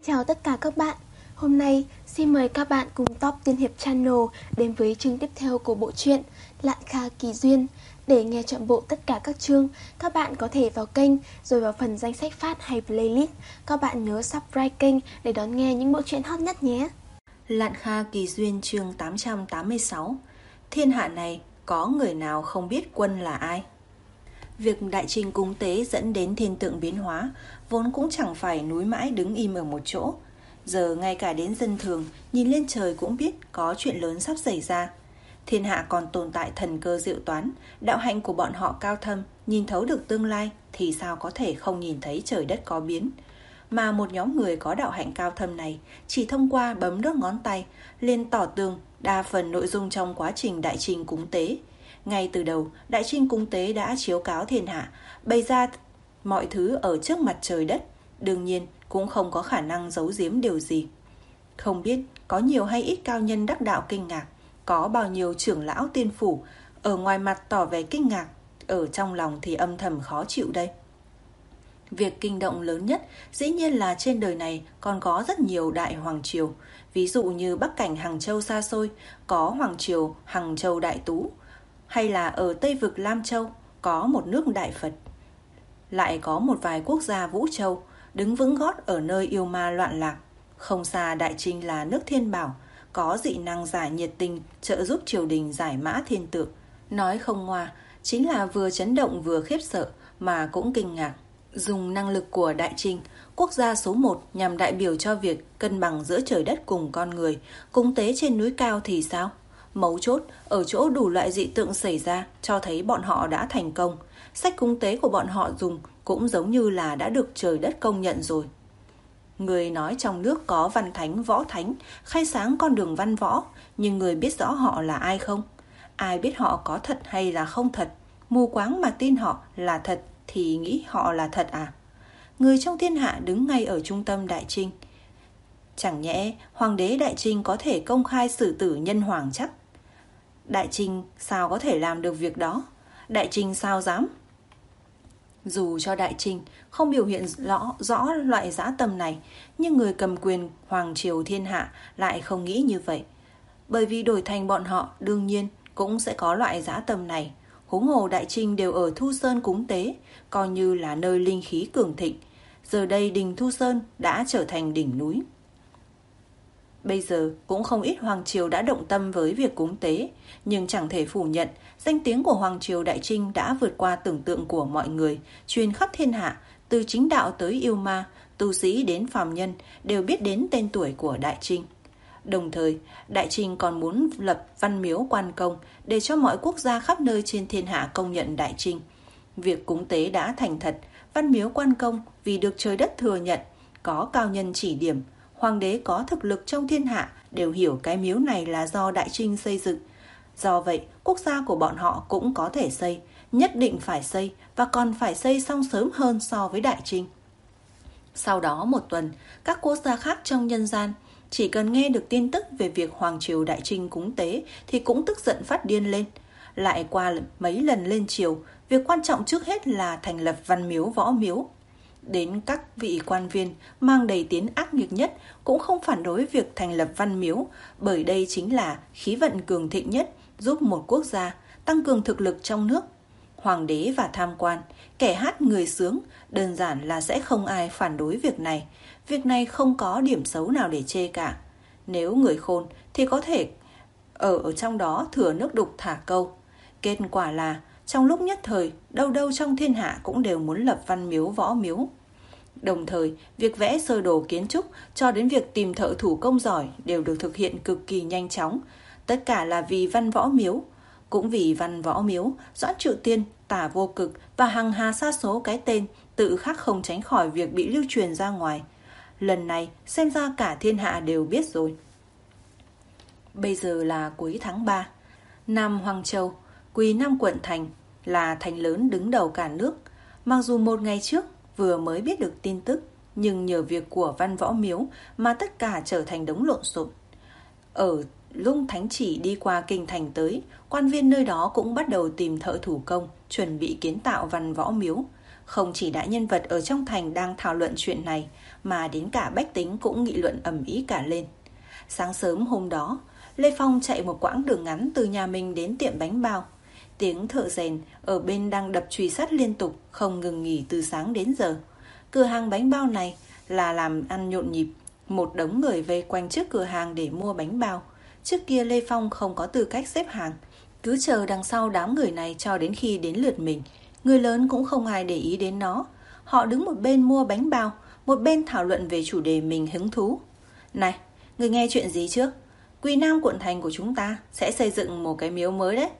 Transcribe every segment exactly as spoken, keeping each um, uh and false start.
Chào tất cả các bạn. Hôm nay xin mời các bạn cùng Top Tiên Hiệp Channel đến với chương tiếp theo của bộ truyện Lạn Kha Kỳ Duyên. Để nghe trọn bộ tất cả các chương, các bạn có thể vào kênh rồi vào phần danh sách phát hay playlist. Các bạn nhớ subscribe kênh để đón nghe những bộ truyện hot nhất nhé. Lạn Kha Kỳ Duyên chương tám trăm tám mươi sáu. Thiên hạ này có người nào không biết quân là ai? Việc đại trình cúng tế dẫn đến thiên tượng biến hóa vốn cũng chẳng phải núi mãi đứng im ở một chỗ. Giờ ngay cả đến dân thường nhìn lên trời cũng biết có chuyện lớn sắp xảy ra. Thiên hạ còn tồn tại thần cơ diệu toán, đạo hạnh của bọn họ cao thâm, nhìn thấu được tương lai thì sao có thể không nhìn thấy trời đất có biến. Mà một nhóm người có đạo hạnh cao thâm này chỉ thông qua bấm đốt ngón tay liền tỏ tường đa phần nội dung trong quá trình đại trình cúng tế. Ngay từ đầu, đại trình cúng tế đã chiếu cáo thiên hạ, bày ra mọi thứ ở trước mặt trời đất, đương nhiên cũng không có khả năng giấu giếm điều gì. Không biết có nhiều hay ít cao nhân đắc đạo kinh ngạc, có bao nhiêu trưởng lão tiên phủ, ở ngoài mặt tỏ vẻ kinh ngạc, ở trong lòng thì âm thầm khó chịu đây. Việc kinh động lớn nhất dĩ nhiên là trên đời này còn có rất nhiều đại hoàng triều. Ví dụ như Bắc cảnh Hằng Châu xa xôi có hoàng triều Hằng Châu Đại Tú, hay là ở Tây vực Lam Châu có một nước Đại Phật. Lại có một vài quốc gia Vũ Châu đứng vững gót ở nơi yêu ma loạn lạc. Không xa đại trình là nước Thiên Bảo, có dị năng giải nhiệt tình trợ giúp triều đình giải mã thiên tượng. Nói không ngoa, chính là vừa chấn động vừa khiếp sợ mà cũng kinh ngạc. Dùng năng lực của đại trình, quốc gia số một nhằm đại biểu cho việc cân bằng giữa trời đất cùng con người, cúng tế trên núi cao thì sao? Mấu chốt ở chỗ đủ loại dị tượng xảy ra cho thấy bọn họ đã thành công. Sách cúng tế của bọn họ dùng cũng giống như là đã được trời đất công nhận rồi. Người nói trong nước có văn thánh, võ thánh, khai sáng con đường văn võ, nhưng người biết rõ họ là ai không? Ai biết họ có thật hay là không thật? Mù quáng mà tin họ là thật thì nghĩ họ là thật à? Người trong thiên hạ đứng ngay ở trung tâm đại trình. Chẳng nhẽ hoàng đế đại trình có thể công khai xử tử nhân hoàng chắc? Đại trình sao có thể làm được việc đó? Đại trình sao dám? Dù cho đại trình không biểu hiện rõ, rõ loại dã tâm này, nhưng người cầm quyền hoàng triều thiên hạ lại không nghĩ như vậy. Bởi vì đổi thành bọn họ đương nhiên cũng sẽ có loại dã tâm này. Huống hồ đại trình đều ở Thu Sơn cúng tế, coi như là nơi linh khí cường thịnh. Giờ đây đình Thu Sơn đã trở thành đỉnh núi. Bây giờ cũng không ít hoàng triều đã động tâm với việc cúng tế, nhưng chẳng thể phủ nhận danh tiếng của hoàng triều đại trình đã vượt qua tưởng tượng của mọi người, truyền khắp thiên hạ, từ chính đạo tới yêu ma, tu sĩ đến phàm nhân đều biết đến tên tuổi của đại trình. Đồng thời, đại trình còn muốn lập văn miếu quan công để cho mọi quốc gia khắp nơi trên thiên hạ công nhận đại trình. Việc cúng tế đã thành thật, văn miếu quan công vì được trời đất thừa nhận, có cao nhân chỉ điểm, hoàng đế có thực lực trong thiên hạ đều hiểu cái miếu này là do đại trình xây dựng. Do vậy, quốc gia của bọn họ cũng có thể xây, nhất định phải xây và còn phải xây xong sớm hơn so với đại trình. Sau đó một tuần, các quốc gia khác trong nhân gian chỉ cần nghe được tin tức về việc hoàng triều đại trình cúng tế thì cũng tức giận phát điên lên. Lại qua mấy lần lên triều, việc quan trọng trước hết là thành lập văn miếu võ miếu. Đến các vị quan viên mang đầy tiếng ác nghiệt nhất cũng không phản đối việc thành lập văn miếu, bởi đây chính là khí vận cường thịnh nhất giúp một quốc gia tăng cường thực lực trong nước. Hoàng đế và tham quan, kẻ hát người sướng, đơn giản là sẽ không ai phản đối việc này. Việc này không có điểm xấu nào để chê cả. Nếu người khôn thì có thể ở, ở trong đó thừa nước đục thả câu. Kết quả là trong lúc nhất thời, đâu đâu trong thiên hạ cũng đều muốn lập văn miếu võ miếu. Đồng thời, việc vẽ sơ đồ kiến trúc cho đến việc tìm thợ thủ công giỏi đều được thực hiện cực kỳ nhanh chóng. Tất cả là vì văn võ miếu. Cũng vì văn võ miếu, Doãn Trụ Tiên, Tả Vô Cực và hằng hà sa số cái tên tự khắc không tránh khỏi việc bị lưu truyền ra ngoài. Lần này xem ra cả thiên hạ đều biết rồi. Bây giờ là cuối tháng ba. Nam Hoang Châu, Quỳ Nam quận thành, là thành lớn đứng đầu cả nước. Mặc dù một ngày trước vừa mới biết được tin tức, nhưng nhờ việc của văn võ miếu mà tất cả trở thành đống lộn xộn. Ở Lung Thánh Chỉ đi qua kinh thành tới, quan viên nơi đó cũng bắt đầu tìm thợ thủ công, chuẩn bị kiến tạo văn võ miếu. Không chỉ đại nhân vật ở trong thành đang thảo luận chuyện này, mà đến cả bách tính cũng nghị luận ầm ĩ cả lên. Sáng sớm hôm đó, Lê Phong chạy một quãng đường ngắn từ nhà mình đến tiệm bánh bao. Tiếng thợ rèn ở bên đang đập chùy sắt liên tục, không ngừng nghỉ từ sáng đến giờ. Cửa hàng bánh bao này là làm ăn nhộn nhịp, một đống người vây quanh trước cửa hàng để mua bánh bao. Trước kia Lê Phong không có tư cách xếp hàng, cứ chờ đằng sau đám người này cho đến khi đến lượt mình. Người lớn cũng không ai để ý đến nó. Họ đứng một bên mua bánh bao, một bên thảo luận về chủ đề mình hứng thú. Này, người nghe chuyện gì chưa? Quy Nam quận thành của chúng ta sẽ xây dựng một cái miếu mới đấy.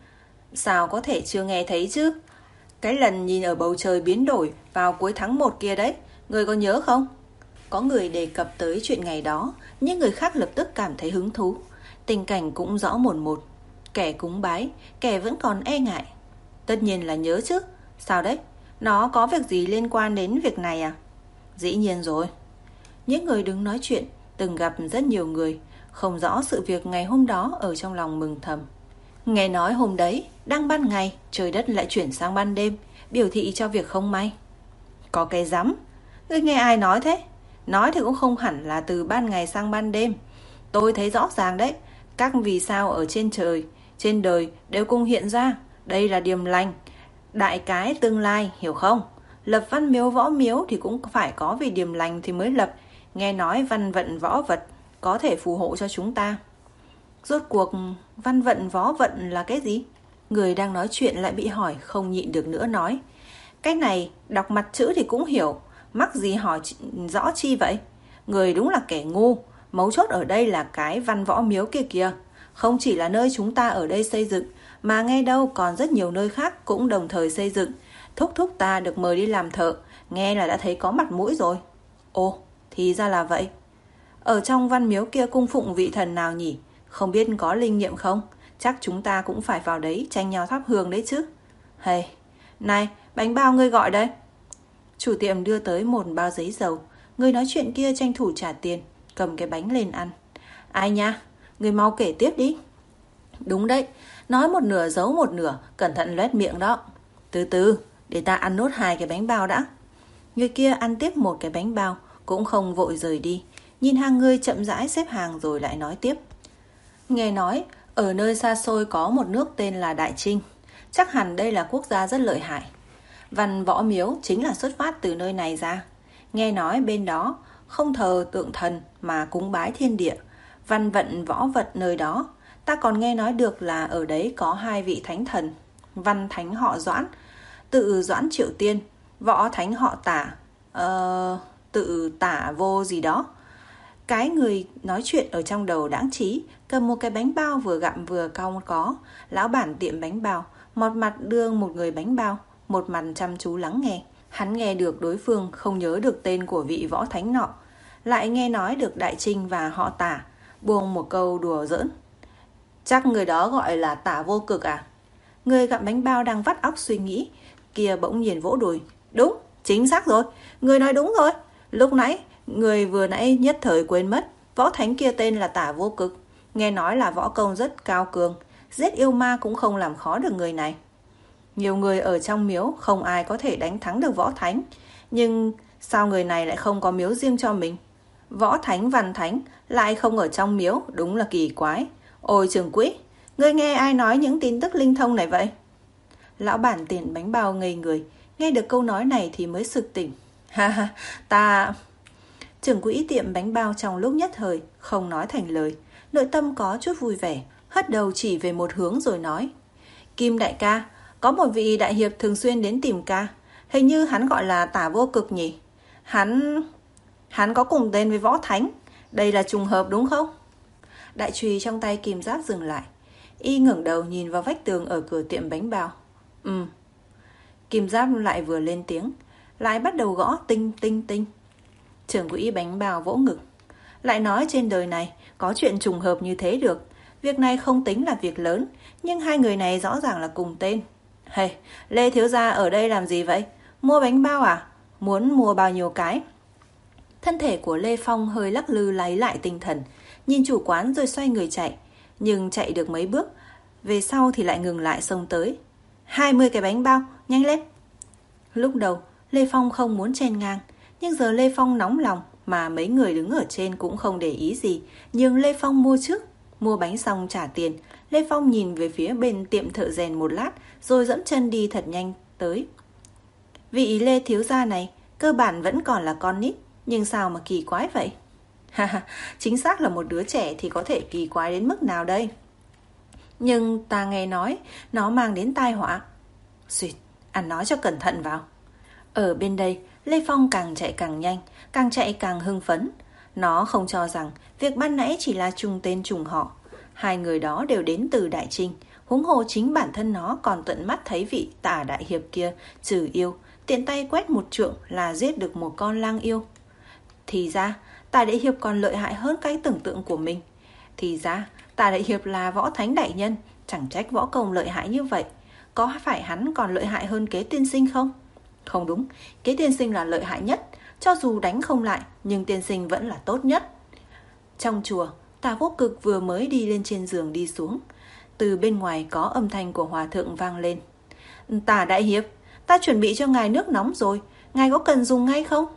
Sao có thể chưa nghe thấy chứ? Cái lần nhìn ở bầu trời biến đổi vào cuối tháng một kia đấy, người có nhớ không? Có người đề cập tới chuyện ngày đó, những người khác lập tức cảm thấy hứng thú. Tình cảnh cũng rõ mồn một. Kẻ cúng bái, kẻ vẫn còn e ngại. Tất nhiên là nhớ chứ. Sao đấy? Nó có việc gì liên quan đến việc này à? Dĩ nhiên rồi. Những người đứng nói chuyện từng gặp rất nhiều người, không rõ sự việc ngày hôm đó ở trong lòng mừng thầm. Nghe nói hôm đấy, đang ban ngày, trời đất lại chuyển sang ban đêm, biểu thị cho việc không may. Có cái rắm. Ngươi nghe ai nói thế? Nói thì cũng không hẳn là từ ban ngày sang ban đêm. Tôi thấy rõ ràng đấy, các vì sao ở trên trời, trên đời đều cùng hiện ra. Đây là điềm lành, đại cái tương lai, hiểu không? Lập văn miếu võ miếu thì cũng phải có vì điềm lành thì mới lập. Nghe nói văn vận võ vật có thể phù hộ cho chúng ta. Rốt cuộc văn vận võ vận là cái gì? Người đang nói chuyện lại bị hỏi, không nhịn được nữa nói. Cái này đọc mặt chữ thì cũng hiểu, mắc gì hỏi rõ chi vậy? Người đúng là kẻ ngu. Mấu chốt ở đây là cái văn võ miếu kia kìa. Không chỉ là nơi chúng ta ở đây xây dựng, mà ngay đâu còn rất nhiều nơi khác cũng đồng thời xây dựng. Thúc thúc ta được mời đi làm thợ, nghe là đã thấy có mặt mũi rồi. Ồ, thì ra là vậy. Ở trong văn miếu kia cung phụng vị thần nào nhỉ? Không biết có linh nghiệm không? Chắc chúng ta cũng phải vào đấy tranh nhau thắp hương đấy chứ. Hay, này, bánh bao ngươi gọi đây. Chủ tiệm đưa tới một bao giấy dầu. Người nói chuyện kia tranh thủ trả tiền, cầm cái bánh lên ăn. Ai nha, người mau kể tiếp đi. Đúng đấy, nói một nửa giấu một nửa, cẩn thận loét miệng đó. Từ từ, để ta ăn nốt hai cái bánh bao đã. Người kia ăn tiếp một cái bánh bao, cũng không vội rời đi. Nhìn hàng người chậm rãi xếp hàng rồi lại nói tiếp. Nghe nói, ở nơi xa xôi có một nước tên là Đại Trinh. Chắc hẳn đây là quốc gia rất lợi hại. Văn võ miếu chính là xuất phát từ nơi này ra. Nghe nói bên đó không thờ tượng thần mà cúng bái thiên địa. Văn vận võ vật nơi đó. Ta còn nghe nói được là ở đấy có hai vị thánh thần. Văn thánh họ Doãn, tự Doãn Triệu Tiên. Võ thánh họ Tả, ờ, tự Tả Vô gì đó. Cái người nói chuyện ở trong đầu đãng trí, cầm một cái bánh bao vừa gặm vừa cau có. Lão bản tiệm bánh bao, một mặt đưa một người bánh bao, một mặt chăm chú lắng nghe. Hắn nghe được đối phương không nhớ được tên của vị võ thánh nọ, lại nghe nói được Đại Trinh và họ Tả, buông một câu đùa giỡn. Chắc người đó gọi là Tả Vô Cực à? Người gặm bánh bao đang vắt óc suy nghĩ, kia bỗng nhiên vỗ đùi. Đúng, chính xác rồi, người nói đúng rồi. Lúc nãy, người vừa nãy nhất thời quên mất, võ thánh kia tên là Tả Vô Cực. Nghe nói là võ công rất cao cường, giết yêu ma cũng không làm khó được người này. Nhiều người ở trong miếu không ai có thể đánh thắng được võ thánh. Nhưng sao người này lại không có miếu riêng cho mình? Võ thánh văn thánh lại không ở trong miếu, đúng là kỳ quái. Ôi trưởng quỹ, ngươi nghe ai nói những tin tức linh thông này vậy? Lão bản tiền bánh bao ngây người, nghe được câu nói này thì mới sực tỉnh. Ha ha, ta... Trưởng quỹ tiệm bánh bao trong lúc nhất thời không nói thành lời, nội tâm có chút vui vẻ, hất đầu chỉ về một hướng rồi nói. Kim đại ca, có một vị đại hiệp thường xuyên đến tìm ca. Hình như hắn gọi là Tả Vô Cực nhỉ? Hắn... Hắn có cùng tên với võ thánh. Đây là trùng hợp đúng không? Đại chùy trong tay Kim Giáp dừng lại. Y ngẩng đầu nhìn vào vách tường ở cửa tiệm bánh bao. Ừ. Kim Giáp lại vừa lên tiếng, lại bắt đầu gõ tinh tinh tinh. Trưởng quỹ bánh bao vỗ ngực. Lại nói trên đời này có chuyện trùng hợp như thế được. Việc này không tính là việc lớn, nhưng hai người này rõ ràng là cùng tên. Hey, Lê thiếu gia ở đây làm gì vậy? Mua bánh bao à? Muốn mua bao nhiêu cái? Thân thể của Lê Phong hơi lắc lư lấy lại tinh thần, nhìn chủ quán rồi xoay người chạy. Nhưng chạy được mấy bước, về sau thì lại ngừng lại xông tới. Hai mươi cái bánh bao, nhanh lên. Lúc đầu, Lê Phong không muốn chen ngang, nhưng giờ Lê Phong nóng lòng mà mấy người đứng ở trên cũng không để ý gì, nhưng Lê Phong mua trước. Mua bánh xong trả tiền, Lê Phong nhìn về phía bên tiệm thợ rèn một lát rồi dẫm chân đi thật nhanh tới. Vị Lê thiếu gia này cơ bản vẫn còn là con nít, nhưng sao mà kỳ quái vậy? Ha ha, chính xác là một đứa trẻ thì có thể kỳ quái đến mức nào đây? Nhưng ta nghe nói nó mang đến tai họa. Xuyệt, ăn nói cho cẩn thận vào. Ở bên đây, Lê Phong càng chạy càng nhanh, càng chạy càng hưng phấn. Nó không cho rằng việc ban nãy chỉ là trùng tên trùng họ. Hai người đó đều đến từ Đại Trinh, huống hồ chính bản thân nó còn tận mắt thấy vị Tả đại hiệp kia trừ yêu, tiện tay quét một trượng là giết được một con lang yêu. Thì ra, Tả đại hiệp còn lợi hại hơn cái tưởng tượng của mình. Thì ra, Tả đại hiệp là võ thánh đại nhân, chẳng trách võ công lợi hại như vậy. Có phải hắn còn lợi hại hơn Kế tiên sinh không? Không đúng, Kế tiên sinh là lợi hại nhất. Cho dù đánh không lại, nhưng tiên sinh vẫn là tốt nhất. Trong chùa, Tả Vô Cực vừa mới đi lên trên giường đi xuống. Từ bên ngoài có âm thanh của hòa thượng vang lên. Tả đại hiệp, ta chuẩn bị cho ngài nước nóng rồi, ngài có cần dùng ngay không?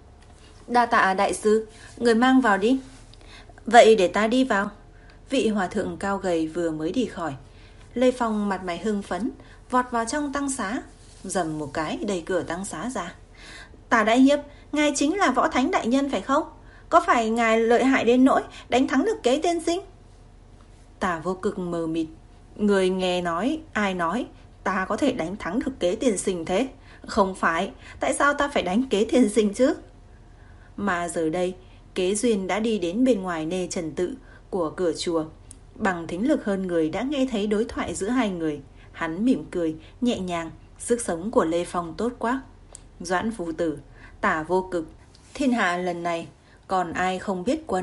Đa tạ đại sư, người mang vào đi. Vậy để ta đi vào. Vị hòa thượng cao gầy vừa mới đi khỏi. Lê Phong mặt mày hưng phấn, vọt vào trong tăng xá, dầm một cái đẩy cửa tăng xá ra. Tả đại hiệp, ngài chính là võ thánh đại nhân phải không? Có phải ngài lợi hại đến nỗi đánh thắng được Kế tiên sinh? Tả Vô Cực mờ mịt. Người nghe nói, ai nói ta có thể đánh thắng được Kế tiên sinh thế? Không phải, tại sao ta phải đánh Kế tiên sinh chứ? Mà giờ đây, Kế Duyên đã đi đến bên ngoài nê trần tự của cửa chùa. Bằng thính lực hơn người đã nghe thấy đối thoại giữa hai người. Hắn mỉm cười, nhẹ nhàng. Sức sống của Lê Phong tốt quá. Doãn Phu Tử, Tả Vô Cực, thiên hạ lần này còn ai không biết quân?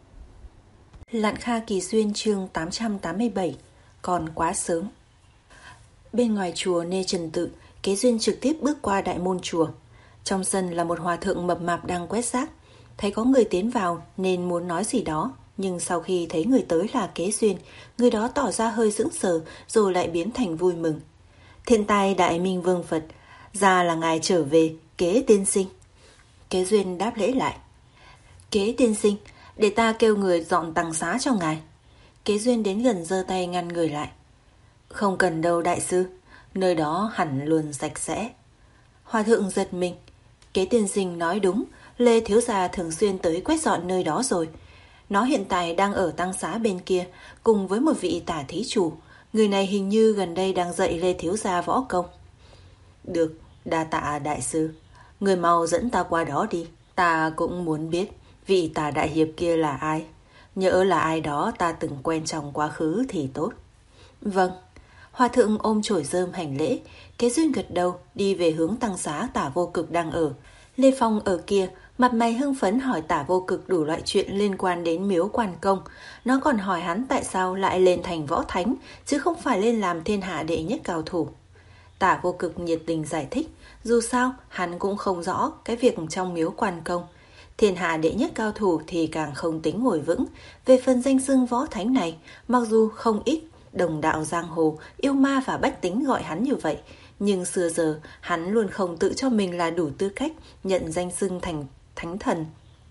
Lạn Kha Kỳ Duyên chương tám trăm tám mươi bảy. Còn quá sớm. Bên ngoài chùa Nê Trần Tự, Kế Duyên trực tiếp bước qua đại môn chùa. Trong sân là một hòa thượng mập mạp đang quét rác. Thấy có người tiến vào nên muốn nói gì đó, nhưng sau khi thấy người tới là Kế Duyên, người đó tỏ ra hơi sững sờ rồi lại biến thành vui mừng. Thiên tai đại minh vương Phật, ra là ngài trở về, Kế tiên sinh. Kế Duyên đáp lễ lại. Kế tiên sinh, để ta kêu người dọn tăng xá cho ngài. Kế Duyên đến gần giơ tay ngăn người lại. Không cần đâu đại sư, nơi đó hẳn luôn sạch sẽ. Hòa thượng giật mình. Kế tiên sinh nói đúng, Lê thiếu gia thường xuyên tới quét dọn nơi đó rồi. Nó hiện tại đang ở tăng xá bên kia, cùng với một vị tả thí chủ. Người này hình như gần đây đang dạy Lê thiếu gia võ công. Được, đa tạ đại sư. Người mau dẫn ta qua đó đi. Ta cũng muốn biết vị Tả đại hiệp kia là ai. Nhỡ là ai đó ta từng quen trong quá khứ thì tốt. Vâng. Hòa thượng ôm chổi rơm hành lễ. Kế Duyên gật đầu đi về hướng tăng xá Tả Vô Cực đang ở. Lê Phong ở kia, mặt mày hưng phấn hỏi Tả Vô Cực đủ loại chuyện liên quan đến miếu quan công. Nó còn hỏi hắn tại sao lại lên thành võ thánh, chứ không phải lên làm thiên hạ đệ nhất cao thủ. Tả Vô Cực nhiệt tình giải thích, dù sao hắn cũng không rõ cái việc trong miếu quan công. Thiên hạ đệ nhất cao thủ thì càng không tính ngồi vững. Về phần danh xưng võ thánh này, mặc dù không ít đồng đạo giang hồ, yêu ma và bách tính gọi hắn như vậy, nhưng xưa giờ hắn luôn không tự cho mình là đủ tư cách nhận danh xưng thành thánh thần.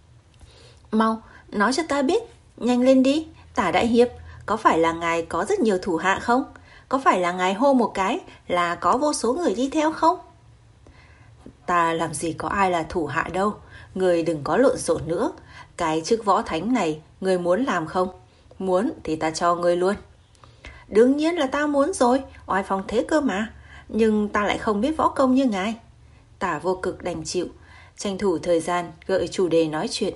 Mau, nói cho ta biết, nhanh lên đi, Tả đại hiệp, có phải là ngài có rất nhiều thủ hạ không? Có phải là ngài hô một cái là có vô số người đi theo không? Ta làm gì có ai là thủ hạ đâu, người đừng có lộn xộn nữa. Cái chức võ thánh này, người muốn làm không? Muốn thì ta cho người luôn. Đương nhiên là ta muốn rồi, oai phong thế cơ mà. Nhưng ta lại không biết võ công như ngài. Tả Vô Cực đành chịu, tranh thủ thời gian gợi chủ đề nói chuyện.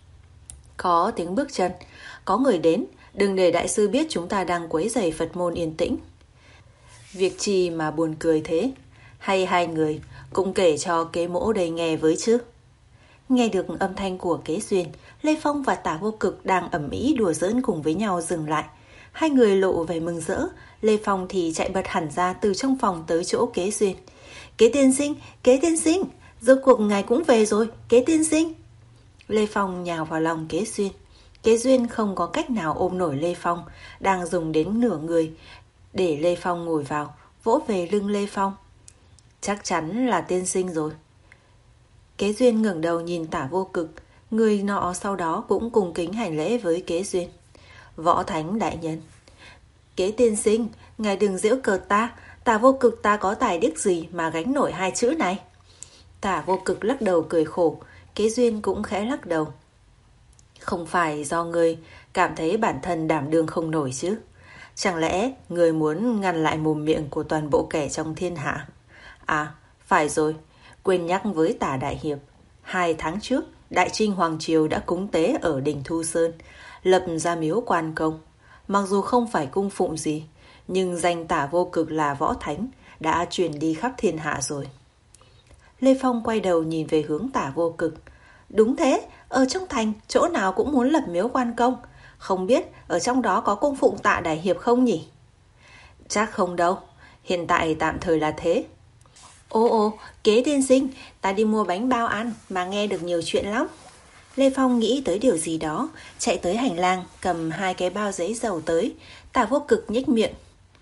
Có tiếng bước chân, có người đến, đừng để đại sư biết chúng ta đang quấy rầy Phật môn yên tĩnh. Việc chi mà buồn cười thế? Hay hai người cũng kể cho Kế Mỗ đây nghe với chứ? Nghe được âm thanh của Kế Duyên, Lê Phong và Tả Vô Cực đang ầm ĩ đùa giỡn cùng với nhau dừng lại. Hai người lộ vẻ mừng rỡ. Lê Phong thì chạy bật hẳn ra từ trong phòng tới chỗ Kế Duyên. Kế tiên sinh, Kế tiên sinh, rốt cuộc ngài cũng về rồi, Kế tiên sinh. Lê Phong nhào vào lòng Kế Duyên. Kế Duyên không có cách nào ôm nổi Lê Phong, đang dùng đến nửa người để Lê Phong ngồi vào, vỗ về lưng Lê Phong. Chắc chắn là tiên sinh rồi. Kế Duyên ngẩng đầu nhìn Tả Vô Cực. Người nọ sau đó cũng cùng kính hành lễ với Kế Duyên. Võ Thánh đại nhân. Kế tiên sinh, ngài đừng giễu cợt ta. Tả Vô Cực ta có tài đức gì mà gánh nổi hai chữ này? Tả Vô Cực lắc đầu cười khổ. Kế Duyên cũng khẽ lắc đầu. Không phải do ngươi cảm thấy bản thân đảm đương không nổi chứ? Chẳng lẽ ngươi muốn ngăn lại mồm miệng của toàn bộ kẻ trong thiên hạ? À, phải rồi, quên nhắc với Tả đại hiệp. Hai tháng trước, Đại Trinh Hoàng Triều đã cúng tế ở đỉnh Thu Sơn, lập ra miếu quan công. Mặc dù không phải cung phụng gì, nhưng danh Tả Vô Cực là võ thánh đã truyền đi khắp thiên hạ rồi. Lê Phong quay đầu nhìn về hướng Tả Vô Cực. Đúng thế, ở trong thành chỗ nào cũng muốn lập miếu quan công. Không biết ở trong đó có cung phụng Tạ đại hiệp không nhỉ? Chắc không đâu, hiện tại tạm thời là thế. Ồ ồ, Kế tiên sinh, ta đi mua bánh bao ăn mà nghe được nhiều chuyện lắm. Lê Phong nghĩ tới điều gì đó, chạy tới hành lang cầm hai cái bao giấy dầu tới. Tả Vô Cực nhếch miệng.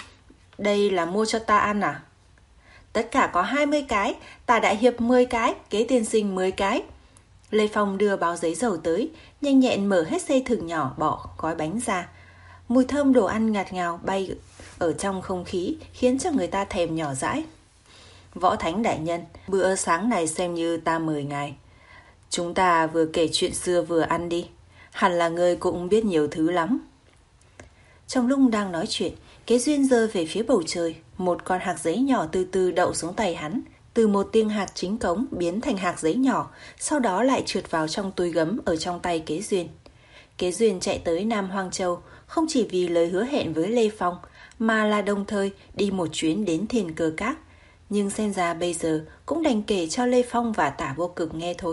Đây là mua cho ta ăn à? Tất cả có hai mươi cái, Tả đại hiệp mười cái, Kế tiên sinh mười cái. Lê Phong đưa bao giấy dầu tới, nhanh nhẹn mở hết dây thừng nhỏ bỏ gói bánh ra. Mùi thơm đồ ăn ngạt ngào bay ở trong không khí khiến cho người ta thèm nhỏ dãi. Võ Thánh đại nhân, bữa sáng này xem như ta mời ngài. Chúng ta vừa kể chuyện xưa vừa ăn đi. Hẳn là ngươi cũng biết nhiều thứ lắm. Trong lúc đang nói chuyện, Kế Duyên giơ về phía bầu trời. Một con hạt giấy nhỏ từ từ đậu xuống tay hắn. Từ một tiếng hạt chính cống biến thành hạt giấy nhỏ, sau đó lại trượt vào trong túi gấm ở trong tay Kế Duyên. Kế Duyên chạy tới Nam Hoang Châu không chỉ vì lời hứa hẹn với Lê Phong, mà là đồng thời đi một chuyến đến Thiên Cơ Các. Nhưng xem ra bây giờ cũng đành kể cho Lê Phong và Tả Vô Cực nghe thôi.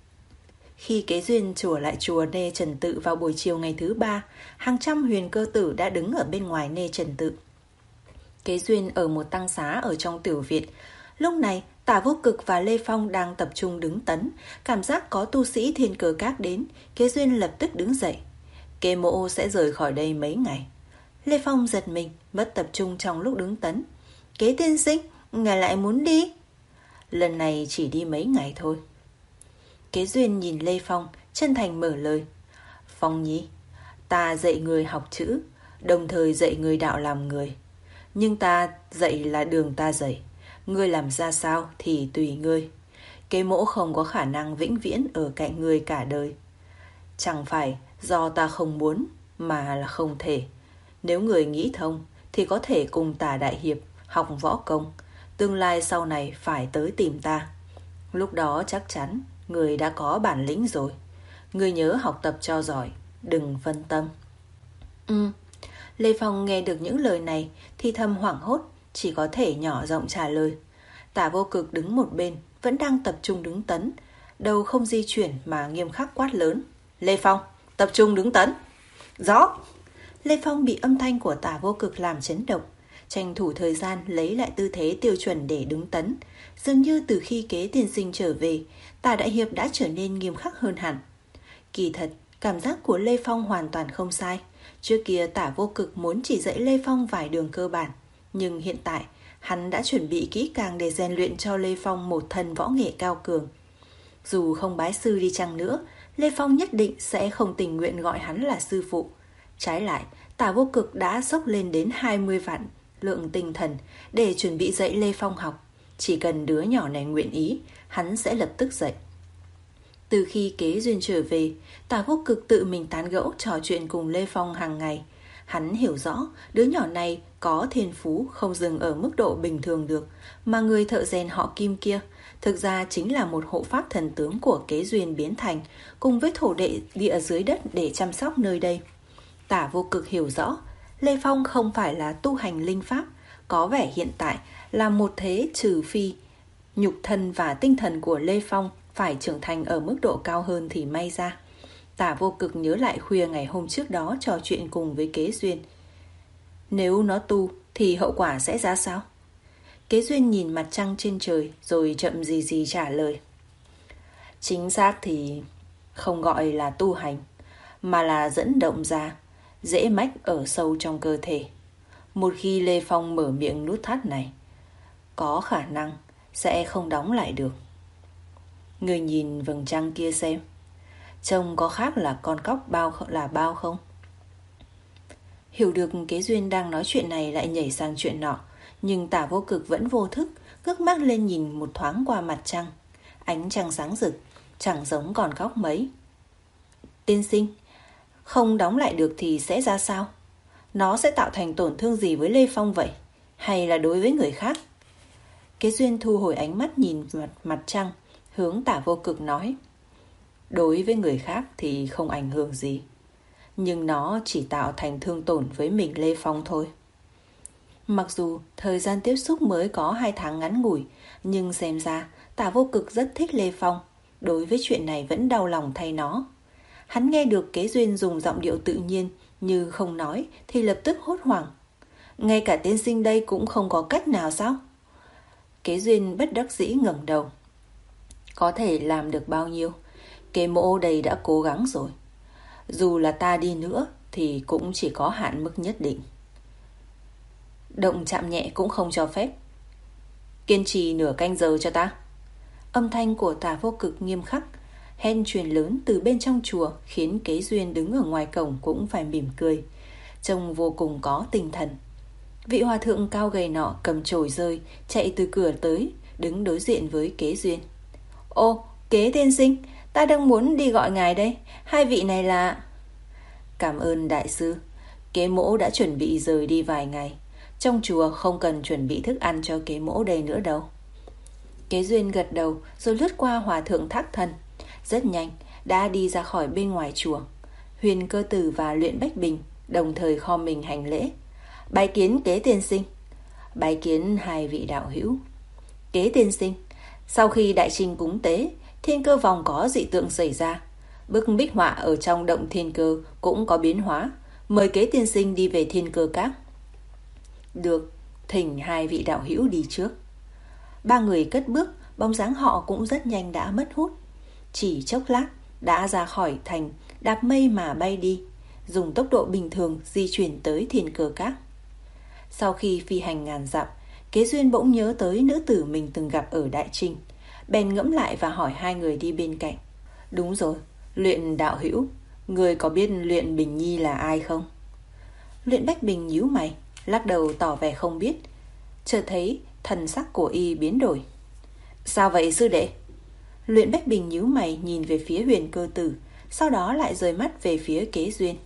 Khi Kế Duyên trở lại chùa Nê Trần Tự vào buổi chiều ngày thứ ba, hàng trăm huyền cơ tử đã đứng ở bên ngoài Nê Trần Tự. Kế Duyên ở một tăng xá ở trong tiểu viện. Lúc này, Tả Vô Cực và Lê Phong đang tập trung đứng tấn. Cảm giác có tu sĩ Thiên Cơ Các đến, Kế Duyên lập tức đứng dậy. Kế mộ sẽ rời khỏi đây mấy ngày. Lê Phong giật mình, mất tập trung trong lúc đứng tấn. Kế tiên sinh, ngài lại muốn đi? Lần này chỉ đi mấy ngày thôi. Kế Duyên nhìn Lê Phong, chân thành mở lời. Phong nhi, ta dạy người học chữ, đồng thời dạy người đạo làm người. Nhưng ta dạy là đường ta dạy. Ngươi làm ra sao thì tùy ngươi. Kế mỗ không có khả năng vĩnh viễn ở cạnh ngươi cả đời. Chẳng phải do ta không muốn, mà là không thể. Nếu người nghĩ thông thì có thể cùng Tả đại hiệp học võ công. Tương lai sau này phải tới tìm ta. Lúc đó chắc chắn người đã có bản lĩnh rồi. Người nhớ học tập cho giỏi, đừng phân tâm. Ừ. Lê Phong nghe được những lời này thì thầm hoảng hốt, chỉ có thể nhỏ giọng trả lời. Tả Vô Cực đứng một bên, vẫn đang tập trung đứng tấn, đầu không di chuyển mà nghiêm khắc quát lớn. Lê Phong, tập trung đứng tấn. Rõ. Lê Phong bị âm thanh của Tả Vô Cực làm chấn động, tranh thủ thời gian lấy lại tư thế tiêu chuẩn để đứng tấn. Dường như từ khi Kế tiên sinh trở về, Tả đại hiệp đã trở nên nghiêm khắc hơn hẳn. Kỳ thật, cảm giác của Lê Phong hoàn toàn không sai. Trước kia Tả Vô Cực muốn chỉ dạy Lê Phong vài đường cơ bản, nhưng hiện tại hắn đã chuẩn bị kỹ càng để rèn luyện cho Lê Phong một thân võ nghệ cao cường. Dù không bái sư đi chăng nữa, Lê Phong nhất định sẽ không tình nguyện gọi hắn là sư phụ. Trái lại, Tả Vô Cực đã dốc lên đến hai mươi vạn lượng tinh thần để chuẩn bị dạy Lê Phong học. Chỉ cần đứa nhỏ này nguyện ý, hắn sẽ lập tức dạy. Từ khi Kế Duyên trở về, Tả Vô Cực tự mình tán gẫu trò chuyện cùng Lê Phong hàng ngày. Hắn hiểu rõ đứa nhỏ này có thiên phú không dừng ở mức độ bình thường được, mà người thợ rèn họ Kim kia thực ra chính là một hộ pháp thần tướng của Kế Duyên biến thành, cùng với thổ đệ địa dưới đất để chăm sóc nơi đây. Tả Vô Cực hiểu rõ Lê Phong không phải là tu hành linh pháp, có vẻ hiện tại là một thế, trừ phi nhục thân và tinh thần của Lê Phong phải trưởng thành ở mức độ cao hơn thì may ra. Tả Vô Cực nhớ lại khuya ngày hôm trước đó trò chuyện cùng với Kế Duyên. Nếu nó tu thì hậu quả sẽ ra sao? Kế Duyên nhìn mặt trăng trên trời rồi chậm gì gì trả lời. Chính xác thì không gọi là tu hành, mà là dẫn động ra, dễ mách ở sâu trong cơ thể. Một khi Lê Phong mở miệng nút thắt này, có khả năng sẽ không đóng lại được. Người nhìn vầng trăng kia xem, trông có khác là con cóc bao là bao không? Hiểu được Kế Duyên đang nói chuyện này lại nhảy sang chuyện nọ, nhưng Tả Vô Cực vẫn vô thức ngước mắt lên nhìn một thoáng qua mặt trăng. Ánh trăng sáng rực, chẳng giống con cóc mấy. Tiên sinh, không đóng lại được thì sẽ ra sao? Nó sẽ tạo thành tổn thương gì với Lê Phong vậy? Hay là đối với người khác? Kế Duyên thu hồi ánh mắt nhìn mặt, mặt trăng, hướng Tả Vô Cực nói. Đối với người khác thì không ảnh hưởng gì, nhưng nó chỉ tạo thành thương tổn với mình Lê Phong thôi. Mặc dù thời gian tiếp xúc mới có hai tháng ngắn ngủi, nhưng xem ra Tả Vô Cực rất thích Lê Phong, đối với chuyện này vẫn đau lòng thay nó. Hắn nghe được Kế Duyên dùng giọng điệu tự nhiên như không nói thì lập tức hốt hoảng. Ngay cả tiên sinh đây cũng không có cách nào sao? Kế Duyên bất đắc dĩ ngẩng đầu. Có thể làm được bao nhiêu? Kế Mỗ đây đã cố gắng rồi. Dù là ta đi nữa thì cũng chỉ có hạn mức nhất định. Động chạm nhẹ cũng không cho phép. Kiên trì nửa canh giờ cho ta. Âm thanh của Tả Vô Cực nghiêm khắc, hét truyền lớn từ bên trong chùa khiến Kế Duyên đứng ở ngoài cổng cũng phải mỉm cười, trông vô cùng có tinh thần. Vị hòa thượng cao gầy nọ cầm chổi rơi chạy từ cửa tới, đứng đối diện với Kế Duyên. Ô, Kế tiên sinh, ta đang muốn đi gọi ngài đây. Hai vị này là... Cảm ơn đại sư. Kế Mỗ đã chuẩn bị rời đi vài ngày. Trong chùa không cần chuẩn bị thức ăn cho Kế Mỗ đây nữa đâu. Kế Duyên gật đầu rồi lướt qua hòa thượng Thác Thân. Rất nhanh đã đi ra khỏi bên ngoài chùa. Huyền Cơ Tử và Luyện Bách Bình đồng thời khom mình hành lễ. Bái kiến Kế tiên sinh. Bái kiến hai vị đạo hữu. Kế tiên sinh, sau khi đại trình cúng tế, thiên cơ vòng có dị tượng xảy ra. Bức bích họa ở trong động thiên cơ cũng có biến hóa. Mời Kế tiên sinh đi về thiên cơ các. Được, thỉnh hai vị đạo hữu đi trước. Ba người cất bước, bóng dáng họ cũng rất nhanh đã mất hút. Chỉ chốc lát đã ra khỏi thành, đạp mây mà bay đi, dùng tốc độ bình thường di chuyển tới thiên cơ các. Sau khi phi hành ngàn dặm, Kế Duyên bỗng nhớ tới nữ tử mình từng gặp ở Đại Trinh, bèn ngẫm lại và hỏi hai người đi bên cạnh. Đúng rồi, Luyện đạo hữu, người có biết Luyện Bình Nhi là ai không? Luyện Bách Bình nhíu mày, lắc đầu tỏ vẻ không biết. Chợt thấy thần sắc của y biến đổi. Sao vậy sư đệ? Luyện Bách Bình nhíu mày nhìn về phía Huyền Cơ Tử, sau đó lại rời mắt về phía Kế Duyên.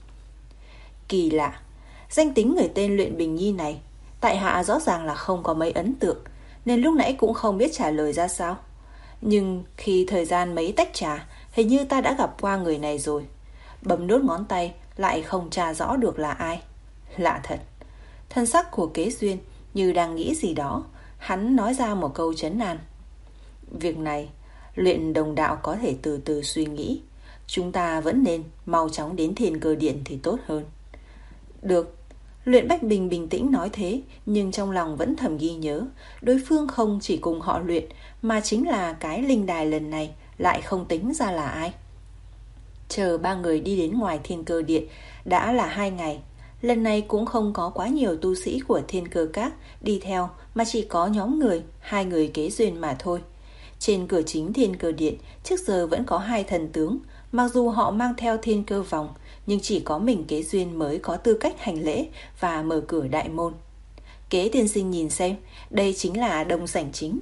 Kỳ lạ, danh tính người tên Luyện Bình Nhi này, tại hạ rõ ràng là không có mấy ấn tượng, nên lúc nãy cũng không biết trả lời ra sao. Nhưng khi thời gian mấy tách trà, hình như ta đã gặp qua người này rồi. Bấm đốt ngón tay lại không tra rõ được là ai. Lạ thật. Thân sắc của Kế Duyên như đang nghĩ gì đó, hắn nói ra một câu trấn an. Việc này, Luyện đồng đạo có thể từ từ suy nghĩ. Chúng ta vẫn nên mau chóng đến Thiên Cơ Điện thì tốt hơn. Được. Luyện Bách Bình bình tĩnh nói thế, nhưng trong lòng vẫn thầm ghi nhớ, đối phương không chỉ cùng họ Luyện, mà chính là cái linh đài lần này lại không tính ra là ai. Chờ ba người đi đến ngoài Thiên Cơ Điện đã là hai ngày. Lần này cũng không có quá nhiều tu sĩ của Thiên Cơ Các đi theo, mà chỉ có nhóm người, hai người Kế Duyên mà thôi. Trên cửa chính Thiên Cơ Điện trước giờ vẫn có hai thần tướng, mặc dù họ mang theo thiên cơ vòng, nhưng chỉ có mình Kế Duyên mới có tư cách hành lễ và mở cửa đại môn. Kế tiên sinh nhìn xem, đây chính là đông sảnh chính.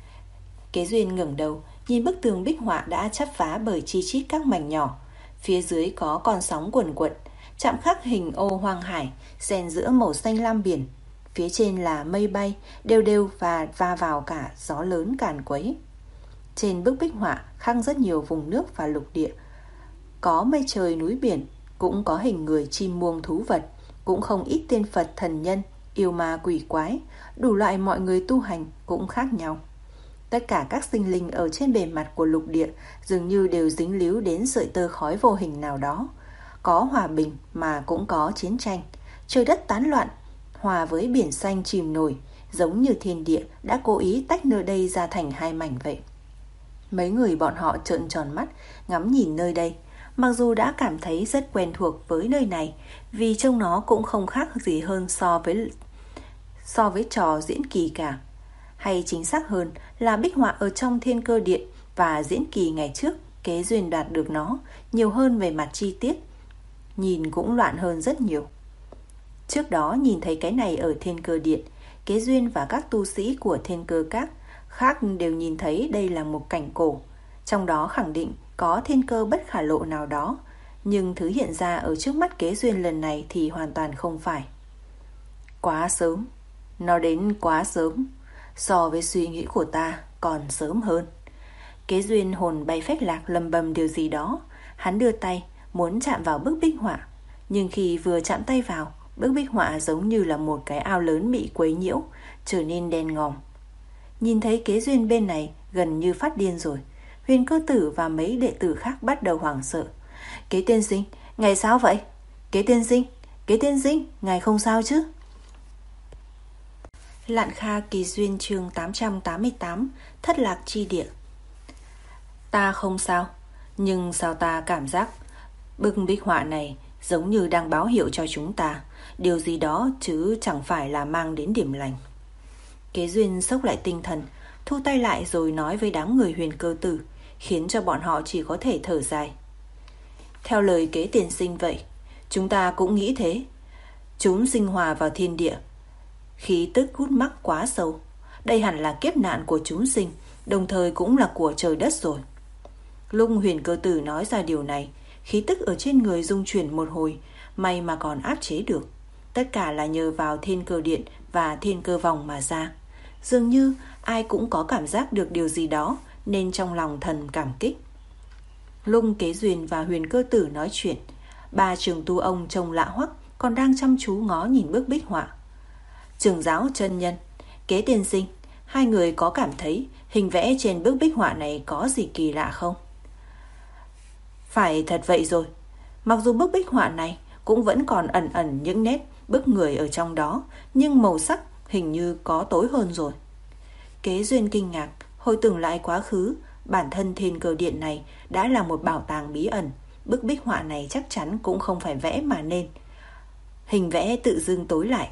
Kế Duyên ngẩng đầu, nhìn bức tường bích họa đã chắp vá bởi chi chít các mảnh nhỏ. Phía dưới có con sóng quần quật, chạm khắc hình ô hoang hải, xen giữa màu xanh lam biển. Phía trên là mây bay, đều đều và va vào cả gió lớn càn quấy. Trên bức bích họa khắc rất nhiều vùng nước và lục địa. Có mây trời núi biển, cũng có hình người chim muông thú vật, cũng không ít tên Phật thần nhân, yêu ma quỷ quái, đủ loại mọi người tu hành cũng khác nhau. Tất cả các sinh linh ở trên bề mặt của lục địa dường như đều dính líu đến sợi tơ khói vô hình nào đó. Có hòa bình mà cũng có chiến tranh, trời đất tán loạn, hòa với biển xanh chìm nổi, giống như thiên địa đã cố ý tách nơi đây ra thành hai mảnh vậy. Mấy người bọn họ trợn tròn mắt, ngắm nhìn nơi đây. Mặc dù đã cảm thấy rất quen thuộc với nơi này, vì trông nó cũng không khác gì hơn so với so với trò diễn kỳ cả. hay chính xác hơn là bích họa ở trong Thiên Cơ Điện và diễn kỳ ngày trước Kế Duyên đoạt được nó nhiều hơn về mặt chi tiết, nhìn cũng loạn hơn rất nhiều. Trước đó nhìn thấy cái này ở Thiên Cơ Điện, Kế Duyên và các tu sĩ của Thiên Cơ Các khác đều nhìn thấy đây là một cảnh cổ, trong đó khẳng định có thiên cơ bất khả lộ nào đó, nhưng thứ hiện ra ở trước mắt Kế Duyên lần này thì hoàn toàn không phải. Quá sớm, nó đến quá sớm, so với suy nghĩ của ta còn sớm hơn. Kế Duyên hồn bay phách lạc lầm bầm điều gì đó. Hắn đưa tay muốn chạm vào bức bích họa, nhưng khi vừa chạm tay vào, bức bích họa giống như là một cái ao lớn bị quấy nhiễu, trở nên đen ngòm. Nhìn thấy Kế Duyên bên này gần như phát điên rồi, Huyền Cơ Tử và mấy đệ tử khác bắt đầu hoảng sợ. Kế tiên sinh, ngài sao vậy? Kế tiên sinh, Kế tiên sinh, ngài không sao chứ? Lạn Kha Kỳ Duyên chương tám trăm tám mươi tám, Thất Lạc Chi Địa. Ta không sao, nhưng sao ta cảm giác bức bích họa này giống như đang báo hiệu cho chúng ta điều gì đó, chứ chẳng phải là mang đến điểm lành. Kế Duyên xốc lại tinh thần, thu tay lại rồi nói với đám người Huyền Cơ Tử, khiến cho bọn họ chỉ có thể thở dài. Theo lời Kế tiên sinh vậy, chúng ta cũng nghĩ thế. Chúng sinh hòa vào thiên địa, khí tức hút mắc quá sâu. Đây hẳn là kiếp nạn của chúng sinh, đồng thời cũng là của trời đất rồi. Lúc Huyền Cơ Tử nói ra điều này, khí tức ở trên người rung chuyển một hồi, may mà còn áp chế được. Tất cả là nhờ vào Thiên Cơ Điện và Thiên Cơ Vòng mà ra. Dường như ai cũng có cảm giác được điều gì đó, nên trong lòng thần cảm kích. Lúc Kế Duyên và Huyền Cơ Tử nói chuyện, ba trường tu ông trông lạ hoắc còn đang chăm chú ngó nhìn bức bích họa. Trưởng giáo chân nhân, Kế tiên sinh, hai người có cảm thấy hình vẽ trên bức bích họa này có gì kỳ lạ không? Phải thật vậy rồi. Mặc dù bức bích họa này cũng vẫn còn ẩn ẩn những nét bức người ở trong đó, nhưng màu sắc hình như có tối hơn rồi. Kế Duyên kinh ngạc, hồi tưởng lại quá khứ, bản thân Thiên Cơ Điện này đã là một bảo tàng bí ẩn. Bức bích họa này chắc chắn cũng không phải vẽ mà nên. Hình vẽ tự dưng tối lại,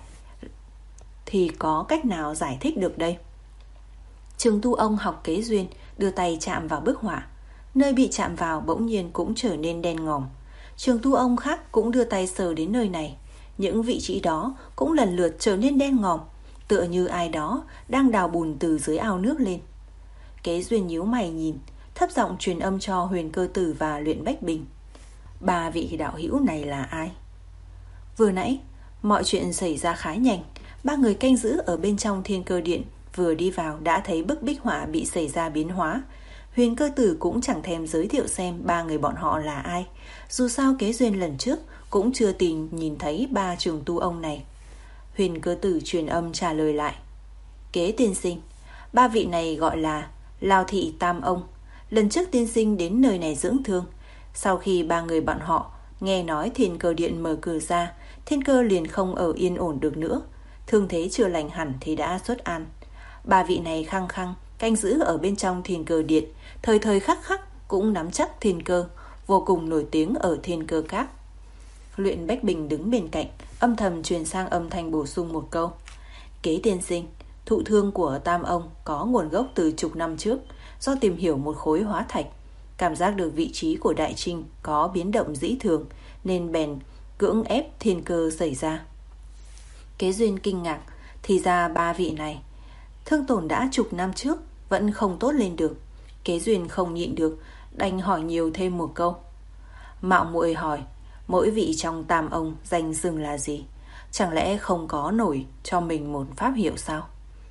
thì có cách nào giải thích được đây? Trường tu ông học Kế Duyên đưa tay chạm vào bức họa, nơi bị chạm vào bỗng nhiên cũng trở nên đen ngòm. Trường tu ông khác cũng đưa tay sờ đến nơi này, những vị trí đó cũng lần lượt trở nên đen ngòm, tựa như ai đó đang đào bùn từ dưới ao nước lên. Kế Duyên nhíu mày nhìn, thấp giọng truyền âm cho Huyền Cơ Tử và Luyện Bách Bình. Ba vị đạo hữu này là ai? Vừa nãy mọi chuyện xảy ra khá nhanh. Ba người canh giữ ở bên trong Thiên Cơ Điện vừa đi vào đã thấy bức bích họa bị xảy ra biến hóa. Huyền Cơ Tử cũng chẳng thèm giới thiệu xem ba người bọn họ là ai. Dù sao Kế Duyên lần trước cũng chưa tìm nhìn thấy ba trường tu ông này. Huyền Cơ Tử truyền âm trả lời lại. Kế tiên sinh, ba vị này gọi là Lao Thị Tam Ông. Lần trước tiên sinh đến nơi này dưỡng thương. Sau khi ba người bọn họ nghe nói Thiên Cơ Điện mở cửa ra, Thiên Cơ liền không ở yên ổn được nữa. Thương thế chưa lành hẳn thì đã xuất an. Ba vị này khăng khăng canh giữ ở bên trong Thiên Cơ Điện, thời thời khắc khắc cũng nắm chắc thiên cơ, vô cùng nổi tiếng ở Thiên Cơ Các. Luyện Bách Bình đứng bên cạnh, âm thầm truyền sang âm thanh bổ sung một câu. Kế tiên sinh, thụ thương của Tam Ông có nguồn gốc từ chục năm trước, do tìm hiểu một khối hóa thạch, cảm giác được vị trí của Đại Trinh có biến động dĩ thường, nên bèn cưỡng ép thiên cơ xảy ra. Kế Duyên kinh ngạc, thì ra ba vị này thương tổn đã chục năm trước vẫn không tốt lên được. Kế Duyên không nhịn được, đành hỏi nhiều thêm một câu. Mạo muội hỏi, mỗi vị trong Tam Ông danh xưng là gì? Chẳng lẽ không có nổi cho mình một pháp hiệu sao?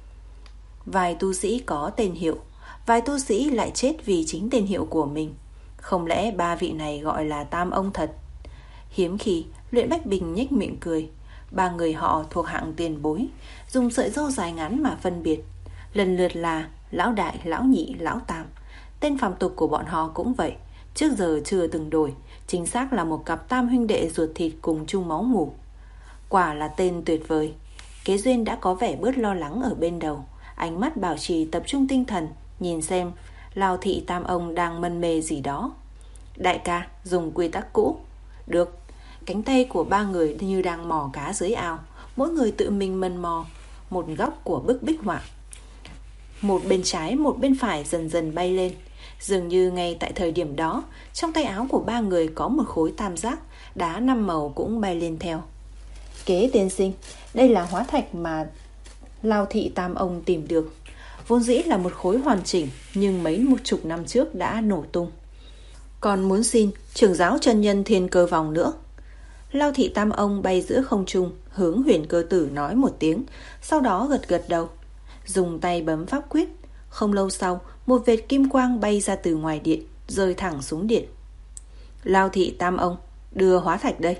Vài tu sĩ có tên hiệu, vài tu sĩ lại chết vì chính tên hiệu của mình. Không lẽ ba vị này gọi là Tam Ông thật? Hiếm khi Luyện Bách Bình nhếch miệng cười. Ba người họ thuộc hạng tiền bối, dùng sợi râu dài ngắn mà phân biệt, lần lượt là Lão Đại, Lão Nhị, Lão Tam. Tên phàm tục của bọn họ cũng vậy, trước giờ chưa từng đổi, chính xác là một cặp tam huynh đệ ruột thịt cùng chung máu mủ. Quả là tên tuyệt vời. Kế Duyên đã có vẻ bớt lo lắng ở bên đầu, ánh mắt bảo trì tập trung tinh thần, nhìn xem Lao Thị Tam Ông đang mân mê gì đó. Đại ca, dùng quy tắc cũ. Được. Cánh tay của ba người như đang mò cá dưới ao, mỗi người tự mình mân mò một góc của bức bích họa. một bên trái một bên phải dần dần bay lên. Dường như ngay tại thời điểm đó, trong tay áo của ba người có một khối tam giác, đá năm màu cũng bay lên theo. Kế tiên sinh, đây là hóa thạch mà Lao Thị Tam ông tìm được. Vốn dĩ là một khối hoàn chỉnh, nhưng mấy một chục năm trước đã nổ tung. Còn muốn xin trưởng giáo chân nhân Thiên Cơ Vòng nữa. Lao Thị Tam ông bay giữa không trung, hướng Huyền Cơ Tử nói một tiếng, sau đó gật gật đầu, dùng tay bấm pháp quyết. Không lâu sau, một vệt kim quang bay ra từ ngoài điện, rơi thẳng xuống điện. Lao Thị Tam ông, đưa hóa thạch đây.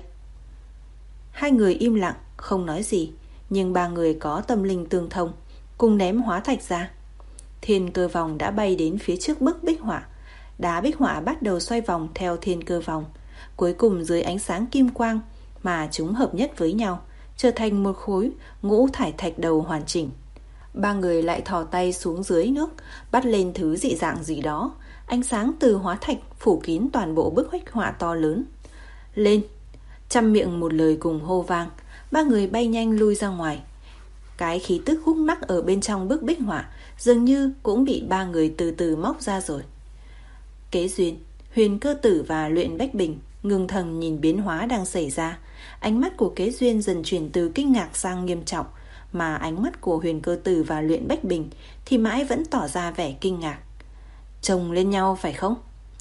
Hai người im lặng, không nói gì, nhưng ba người có tâm linh tương thông, cùng ném hóa thạch ra. Thiên Cơ Vòng đã bay đến phía trước bức bích họa. Đá bích họa bắt đầu xoay vòng theo thiên cơ vòng, cuối cùng dưới ánh sáng kim quang mà chúng hợp nhất với nhau, trở thành một khối ngũ thải thạch đầu hoàn chỉnh. Ba người lại thò tay xuống dưới nước, bắt lên thứ dị dạng gì đó. Ánh sáng từ hóa thạch phủ kín toàn bộ bức bích họa to lớn. Lên! Trăm miệng một lời cùng hô vang. Ba người bay nhanh lui ra ngoài. Cái khí tức hung nắc ở bên trong bức bích họa dường như cũng bị ba người từ từ móc ra rồi. Kế Duyên, Huyền Cơ Tử và Luyện Bách Bình ngưng thần nhìn biến hóa đang xảy ra. Ánh mắt của Kế Duyên dần chuyển từ kinh ngạc sang nghiêm trọng, mà ánh mắt của Huyền Cơ Tử và Luyện Bách Bình thì mãi vẫn tỏ ra vẻ kinh ngạc. Chồng lên nhau phải không?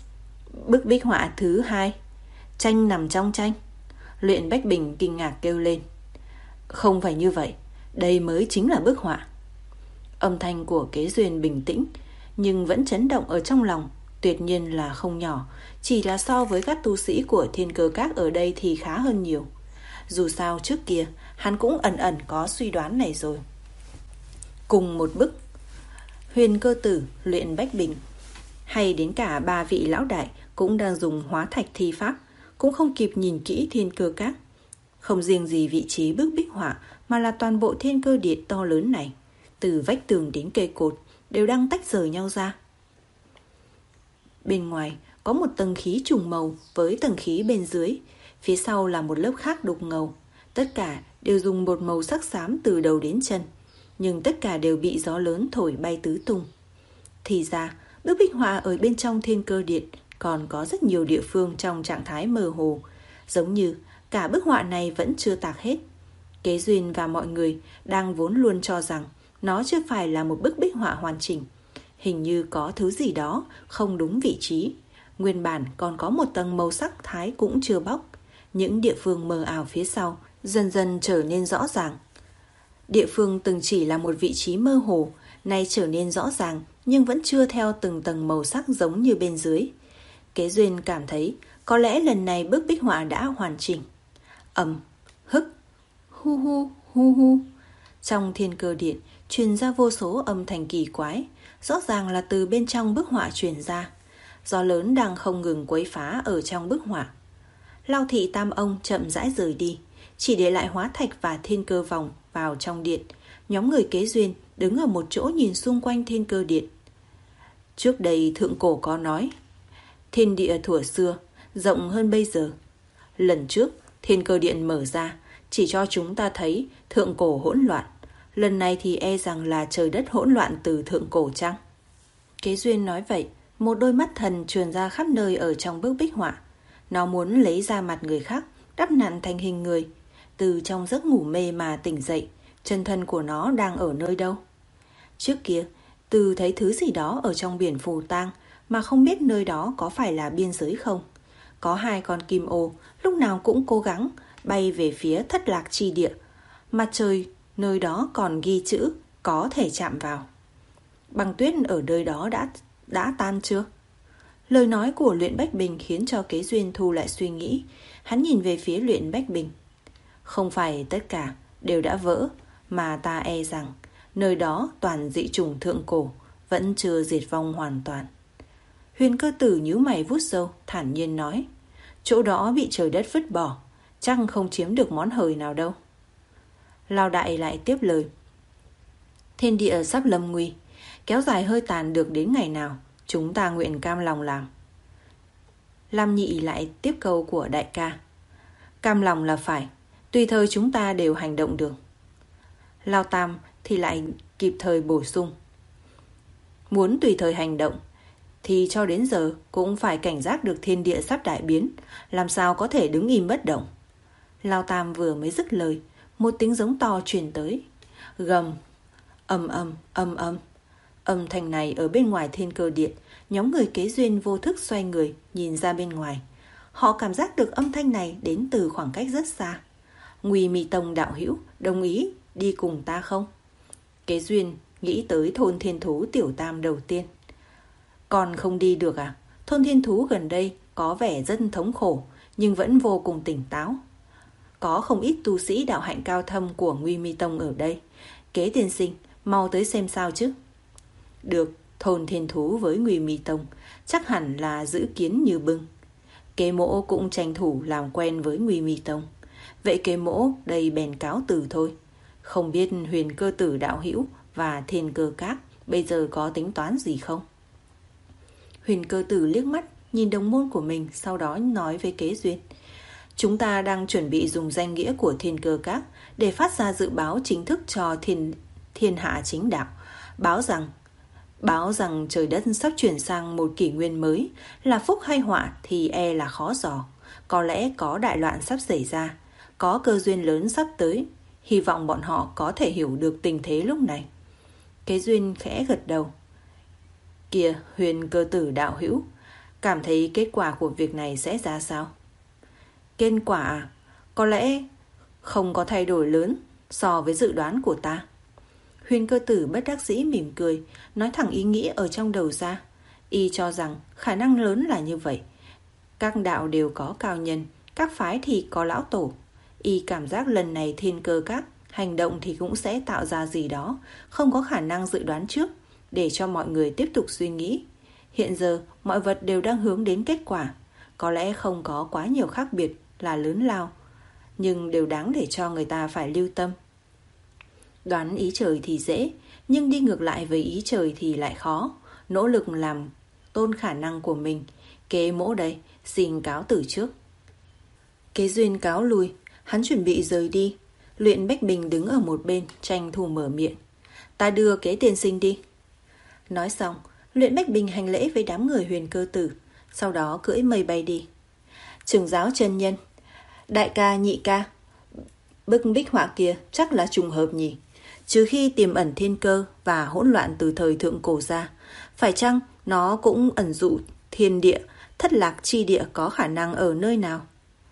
Bức bích họa thứ hai, tranh nằm trong tranh. Luyện Bách Bình kinh ngạc kêu lên. Không phải như vậy, đây mới chính là bức họa. Âm thanh của Kế Duyên bình tĩnh, nhưng vẫn chấn động ở trong lòng, tuyệt nhiên là không nhỏ, chỉ là so với các tu sĩ của Thiên Cơ Các ở đây thì khá hơn nhiều. Dù sao trước kia, hắn cũng ẩn ẩn có suy đoán này rồi. Cùng một bức, Huyền Cơ Tử, Luyện Bách Bình, hay đến cả ba vị lão đại cũng đang dùng hóa thạch thi pháp, cũng không kịp nhìn kỹ Thiên Cơ Các. Không riêng gì vị trí bức bích họa, mà là toàn bộ Thiên Cơ Điện to lớn này, từ vách tường đến cây cột, đều đang tách rời nhau ra. Bên ngoài có một tầng khí trùng màu với tầng khí bên dưới, phía sau là một lớp khác đục ngầu. Tất cả đều dùng một màu sắc xám từ đầu đến chân, nhưng tất cả đều bị gió lớn thổi bay tứ tung. Thì ra, bức bích họa ở bên trong Thiên Cơ Điện còn có rất nhiều địa phương trong trạng thái mơ hồ, giống như cả bức họa này vẫn chưa tạc hết. Kế Duyên và mọi người đang vốn luôn cho rằng nó chưa phải là một bức bích họa hoàn chỉnh. Hình như có thứ gì đó không đúng vị trí. Nguyên bản còn có một tầng màu sắc thái cũng chưa bóc. Những địa phương mờ ảo phía sau dần dần trở nên rõ ràng. Địa phương từng chỉ là một vị trí mơ hồ, nay trở nên rõ ràng nhưng vẫn chưa theo từng tầng màu sắc giống như bên dưới. Kế Duyên cảm thấy có lẽ lần này bức bích họa đã hoàn chỉnh. Ầm, hức, hu hu, hu hu. Trong Thiên Cơ Điện truyền ra vô số âm thanh kỳ quái, rõ ràng là từ bên trong bức họa truyền ra. Gió lớn đang không ngừng quấy phá ở trong bức họa. Lao Thị Tam ông chậm rãi rời đi, chỉ để lại hóa thạch và Thiên Cơ Vòng vào trong điện. Nhóm người Kế Duyên đứng ở một chỗ nhìn xung quanh Thiên Cơ Điện. Trước đây thượng cổ có nói, thiên địa thuở xưa rộng hơn bây giờ. Lần trước Thiên Cơ Điện mở ra chỉ cho chúng ta thấy thượng cổ hỗn loạn. Lần này thì e rằng là trời đất hỗn loạn từ thượng cổ chăng? Kế Duyên nói vậy, một đôi mắt thần truyền ra khắp nơi ở trong bức bích họa. Nó muốn lấy ra mặt người khác, đắp nặn thành hình người. Từ trong giấc ngủ mê mà tỉnh dậy, chân thân của nó đang ở nơi đâu? Trước kia, Từ thấy thứ gì đó ở trong biển Phù Tang mà không biết nơi đó có phải là biên giới không. Có hai con kim ô lúc nào cũng cố gắng bay về phía Thất Lạc Chi Địa. Mặt trời nơi đó còn ghi chữ có thể chạm vào. Băng tuyết ở nơi đó đã, đã tan chưa? Lời nói của Luyện Bách Bình khiến cho Kế Duyên thu lại suy nghĩ. Hắn nhìn về phía Luyện Bách Bình. Không phải tất cả đều đã vỡ, mà ta e rằng nơi đó toàn dị chủng thượng cổ, vẫn chưa diệt vong hoàn toàn. Huyền Cơ Tử nhíu mày vuốt râu, thản nhiên nói, chỗ đó bị trời đất vứt bỏ, chắc không chiếm được món hời nào đâu. Lao đại lại tiếp lời, thiên địa sắp lâm nguy, kéo dài hơi tàn được đến ngày nào, chúng ta nguyện cam lòng làm. Lam Nhị lại tiếp câu của đại ca, cam lòng là phải, tùy thời chúng ta đều hành động được. Lao Tam thì lại kịp thời bổ sung, muốn tùy thời hành động, thì cho đến giờ cũng phải cảnh giác được thiên địa sắp đại biến, làm sao có thể đứng im bất động. Lao Tam vừa mới dứt lời, một tiếng giống to truyền tới. Gầm, ầm ầm, ầm ầm. Âm thanh này ở bên ngoài Thiên Cơ Điện, nhóm người kế duyên vô thức xoay người nhìn ra bên ngoài. Họ cảm giác được âm thanh này đến từ khoảng cách rất xa. Ngụy Mi Tông đạo hữu, đồng ý đi cùng ta không? Kế duyên nghĩ tới thôn thiên thú Tiểu Tam đầu tiên. Còn không đi được à? Thôn thiên thú gần đây có vẻ rất thống khổ, nhưng vẫn vô cùng tỉnh táo. Có không ít tu sĩ đạo hạnh cao thâm của Ngụy Mi Tông ở đây. Kế tiên sinh, mau tới xem sao chứ. Được, thôn thiên thú với Ngụy Mi Tông chắc hẳn là giữ kiến như bưng. Kế Mỗ cũng tranh thủ làm quen với Ngụy Mi Tông. Vậy Kế Mỗ đây bèn cáo từ thôi. Không biết Huyền Cơ Tử đạo hữu và Thiên Cơ Các bây giờ có tính toán gì không? Huyền Cơ Tử liếc mắt nhìn đồng môn của mình, sau đó nói với Kế Duyên. Chúng ta đang chuẩn bị dùng danh nghĩa của Thiên Cơ Các để phát ra dự báo chính thức cho thiên, thiên hạ chính đạo. Báo rằng Báo rằng trời đất sắp chuyển sang một kỷ nguyên mới, là phúc hay họa thì e là khó dò. Có lẽ có đại loạn sắp xảy ra, có cơ duyên lớn sắp tới. Hy vọng bọn họ có thể hiểu được tình thế lúc này. Kế Duyên khẽ gật đầu. Kìa, Huyền Cơ Tử đạo hữu, cảm thấy kết quả của việc này sẽ ra sao? Kết quả à? Có lẽ không có thay đổi lớn so với dự đoán của ta. Huyền Cơ Tử bất đắc dĩ mỉm cười, nói thẳng ý nghĩ ở trong đầu ra. Y cho rằng khả năng lớn là như vậy. Các đạo đều có cao nhân, các phái thì có lão tổ. Y cảm giác lần này Thiên Cơ Các hành động thì cũng sẽ tạo ra gì đó, không có khả năng dự đoán trước, để cho mọi người tiếp tục suy nghĩ. Hiện giờ mọi vật đều đang hướng đến kết quả, có lẽ không có quá nhiều khác biệt là lớn lao, nhưng đều đáng để cho người ta phải lưu tâm. Đoán ý trời thì dễ, nhưng đi ngược lại với ý trời thì lại khó. Nỗ lực làm tôn khả năng của mình. Kế Mỗ đây, xin cáo từ trước. Kế Duyên cáo lui, hắn chuẩn bị rời đi. Luyện Bách Bình đứng ở một bên, tranh thủ mở miệng. Ta đưa Kế tiên sinh đi. Nói xong, Luyện Bách Bình hành lễ với đám người Huyền Cơ Tử, sau đó cưỡi mây bay đi. Trưởng giáo chân nhân, đại ca nhị ca, bức bích họa kia chắc là trùng hợp nhỉ? Trừ khi tiềm ẩn thiên cơ và hỗn loạn từ thời thượng cổ ra, phải chăng nó cũng ẩn dụ thiên địa, thất lạc chi địa có khả năng ở nơi nào?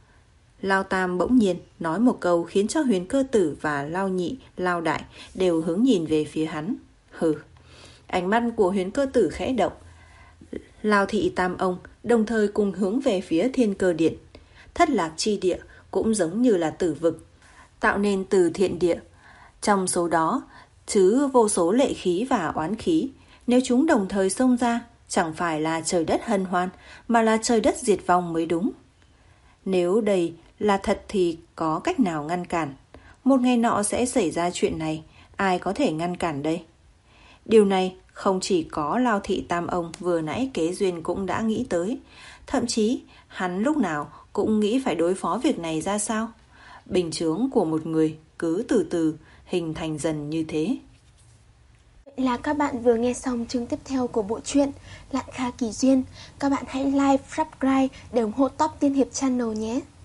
Lao Tam bỗng nhiên nói một câu khiến cho Huyền Cơ Tử và Lao Nhị, Lao Đại đều hướng nhìn về phía hắn. Hừ. Ánh mắt của Huyền Cơ Tử khẽ động. Lao Thị Tam ông đồng thời cùng hướng về phía Thiên Cơ Điện. Thất lạc chi địa cũng giống như là tử vực, tạo nên từ thiện địa. Trong số đó chứ vô số lệ khí và oán khí, nếu chúng đồng thời xông ra, chẳng phải là trời đất hân hoan, mà là trời đất diệt vong mới đúng. Nếu đây là thật thì có cách nào ngăn cản? Một ngày nọ sẽ xảy ra chuyện này, ai có thể ngăn cản đây? Điều này không chỉ có Lao Thị Tam ông vừa nãy Kế Duyên cũng đã nghĩ tới, thậm chí hắn lúc nào cũng nghĩ phải đối phó việc này ra sao. Bình chướng của một người cứ từ từ hình thành dần như thế. Vậy là các bạn vừa nghe xong chương tiếp theo của bộ truyện Lạn Kha Kỳ Duyên. Các bạn hãy like, subscribe để ủng hộ Top Tiên Hiệp Channel nhé.